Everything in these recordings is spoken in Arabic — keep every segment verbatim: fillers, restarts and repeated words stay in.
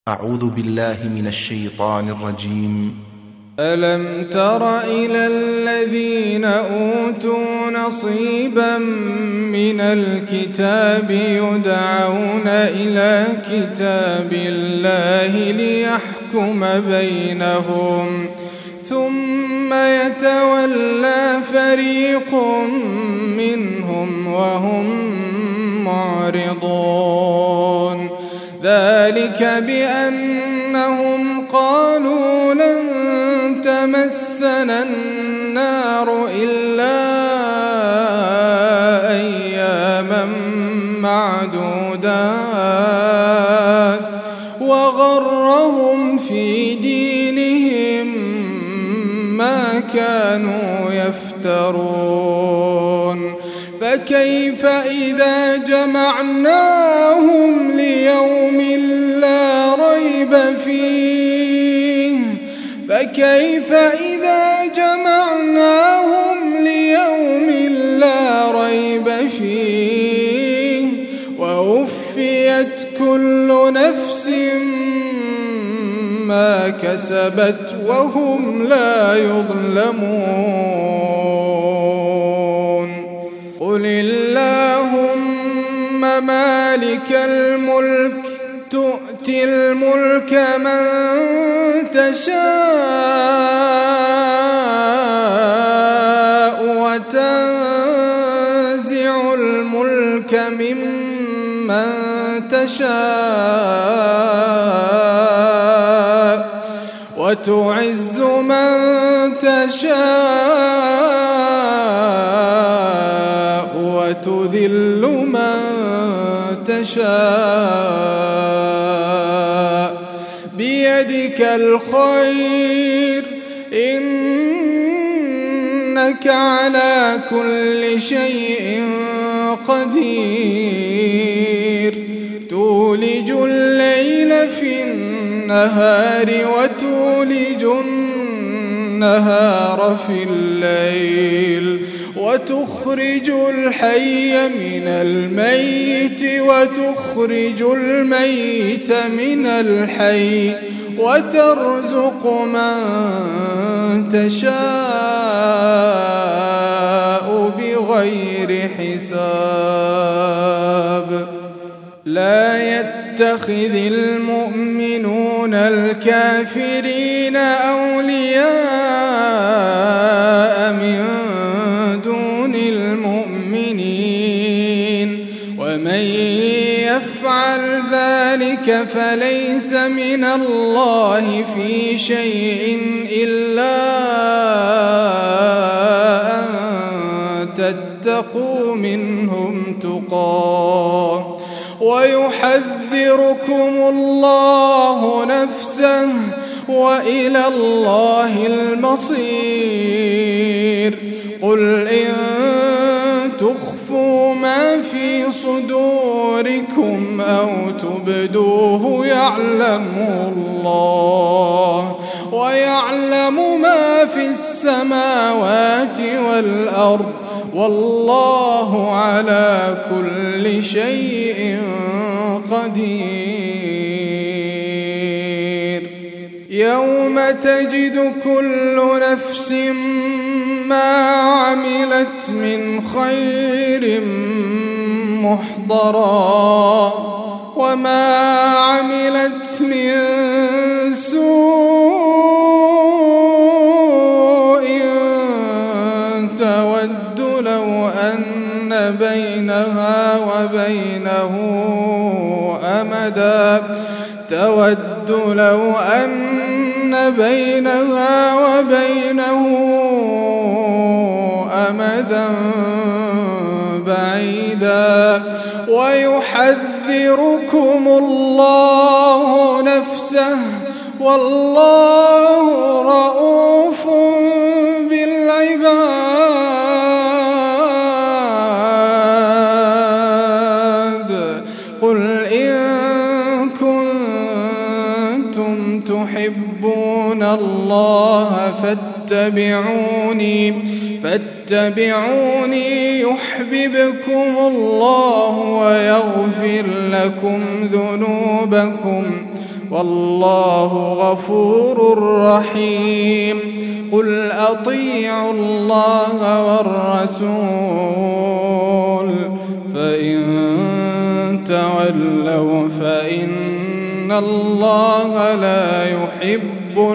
أعوذ بالله من الشيطان الرجيم. ألم تر إلى الذين أوتوا نصيبا من الكتاب يدعون إلى كتاب الله ليحكم بينهم ثم يتولى فريق منهم وهم معرضون. ذلك بأنهم قالوا لن تمسنا النار إلا أياما معدودات وغرهم في دينهم ما كانوا يفترون. فكيف إذا جمعناهم ليوم لا ريب فيه فكيف إذا جمعناهم ليوم لا ريب فيه ووفيت كل نفس ما كسبت وهم لا يظلمون. قل اللهم مالك الملك تؤتي الملك من تشاء وتنزع الملك ممن تشاء وتعز من تشاء وتذل من تشاء بيدك الخير إنك على كل شيء قدير. تولج الليل في النهار وتولج النهار في الليل وتخرج الحي من الميت وتخرج الميت من الحي وترزق من تشاء بغير حساب. لا يتخذ المؤمنون الكافرين أولياء من دون المؤمنين ومن يفعل ذلك فليس من الله في شيء إلا أن تتقوا منهم تقاه ويحذركم الله نفسه وإلى الله المصير. قل إن تخفوا ما في صدوركم أو تبدوه يعلمه الله ويعلم ما في السماوات والأرض والله على كل شيء قدير. يوم تجد كل نفس ما عملت من خير محضرا وما عملت من سوء تود لو أن بينها وبينه أمدا تود لو أن بينها وبينه أمدا بعيدا ويحذركم الله نفسه والله رؤوف بالعباد. قل إن كنتم تحبون الله فاتبعوني فاتبعوني يحببكم الله ويغفر لكم ذنوبكم والله غفور رحيم. قل أطيعوا الله والرسول فإن تولوا فإن الله لا يحب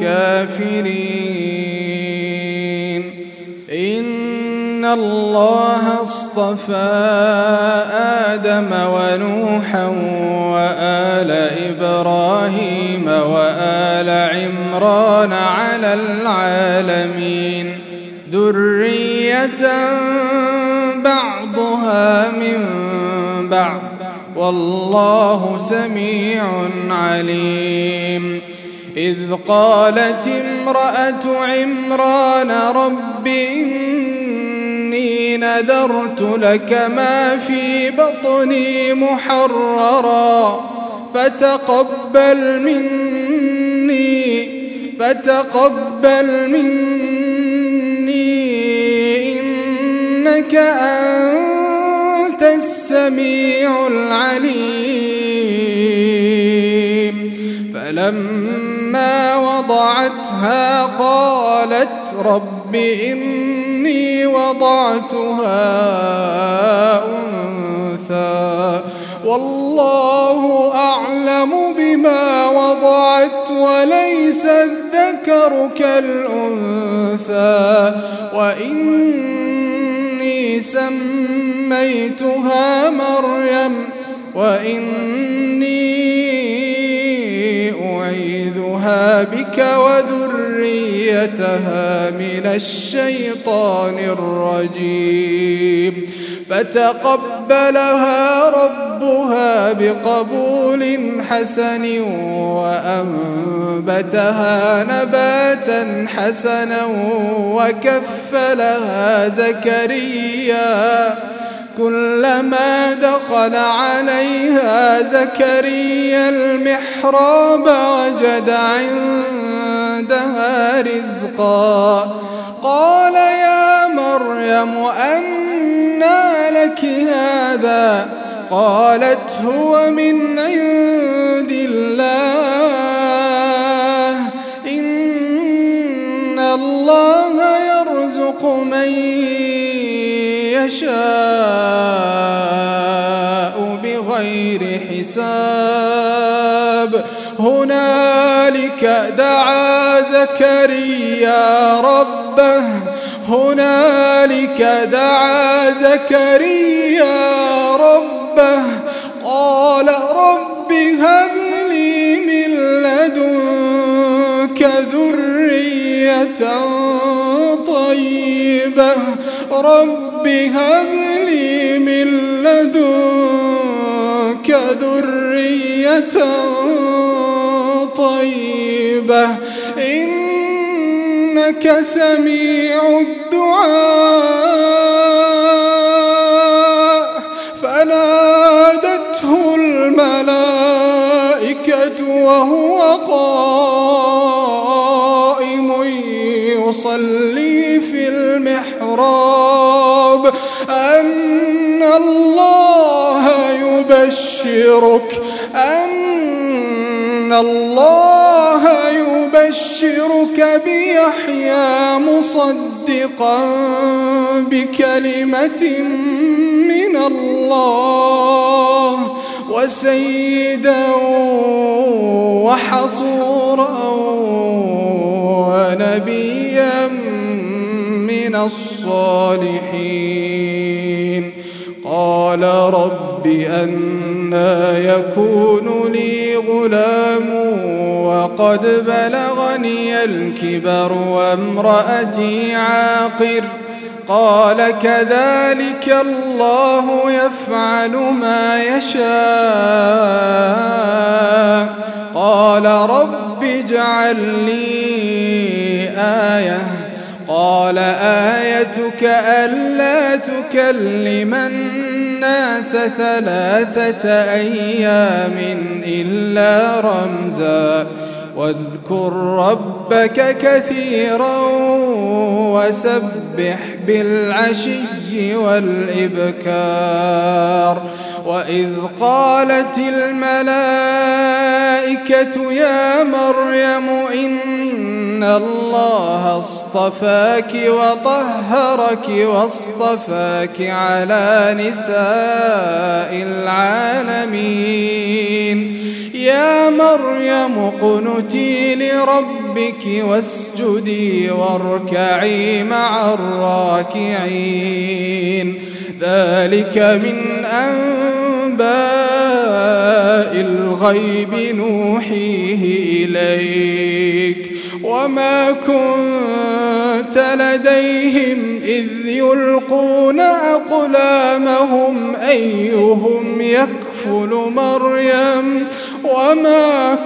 الكافرين. إن الله اصطفى آدم ونوحا وآل إبراهيم وآل عمران على العالمين ذرية بعضها من بعض والله سميع عليم. إذ قالت امرأة عمران رب إني نذرت لك ما في بطني محررا فتقبل مني فتقبل مني إنك أنت السميع العليم. فلما وضعتها قالت رب إني وضعتها أنثى والله أعلم بما وضعت وليس الذكر كالأنثى وإني سميتها مريم وإني أعيذها بك وذريتها من الشيطان الرجيم. فتقبلها ربها بقبول حسن وأنبتها نباتا حسنا وكفلها زكريا كلما دخل عليها زكريا المحراب وجد عندها رزقا قال يا مريم أنى لك هذا قالت هو من عند الله إن الله يرزق من يشاء بغير حساب. هنالك دعا زكريا ربه هنالك دعا زكريا ربه قال رب هب لي من لدنك ذرية طيبة رب هب لي من لدنك ذرية طيبة إنك سميع الدعاء. فنادته الملائكة وهو قائم يصلي في المحراب أن الله يبشرك أن الله يبشرك بيحيى مصدقا بكلمة من الله وسيدا وحصورا ونبيا من الصالحين. قال رب أنى يكون لي غلام وقد بلغني الكبر وامرأتي عاقر قال كذلك الله يفعل ما يشاء. قال رب اجعل لي آية قال آيتك ألا تكلم الناس ثلاثة أيام إلا رمزا واذكر ربك كثيرا وسبح بالعشي والإبكار وإذ قالت الملائكة يا مريم إن الله اصطفاك وطهرك واصطفاك على نساء العالمين يا مريم اقنتي لربك واسجدي واركعي مع الراكعين ذلك من أنباء الغيب نوحيه إليك وما كنت لديهم إذ يلقون أقلامهم أيهم يكفل مريم وما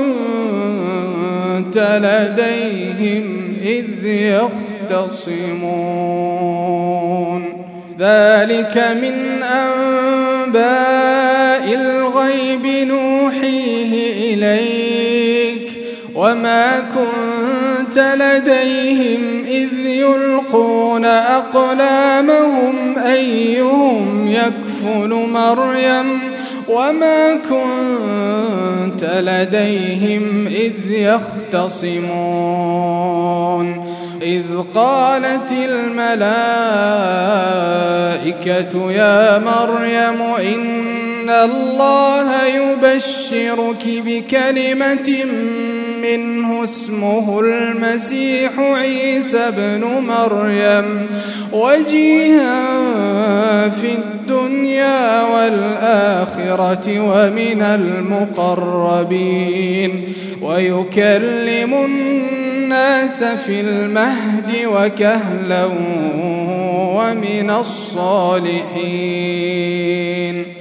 كنت لديهم إذ يختصمون ذلك من أنباء الغيب نوحيه إليك وما كنت لديهم إذ يلقون أقلامهم أيهم يكفل مريم وما كنت لديهم إذ يختصمون إذ قالت الملائكة يا مريم إن الله يبشرك بكلمة منه اسمه المسيح عيسى ابن مريم وجيها في الدنيا والآخرة ومن المقربين ويكلم الناس في المهد وكهلا ومن الصالحين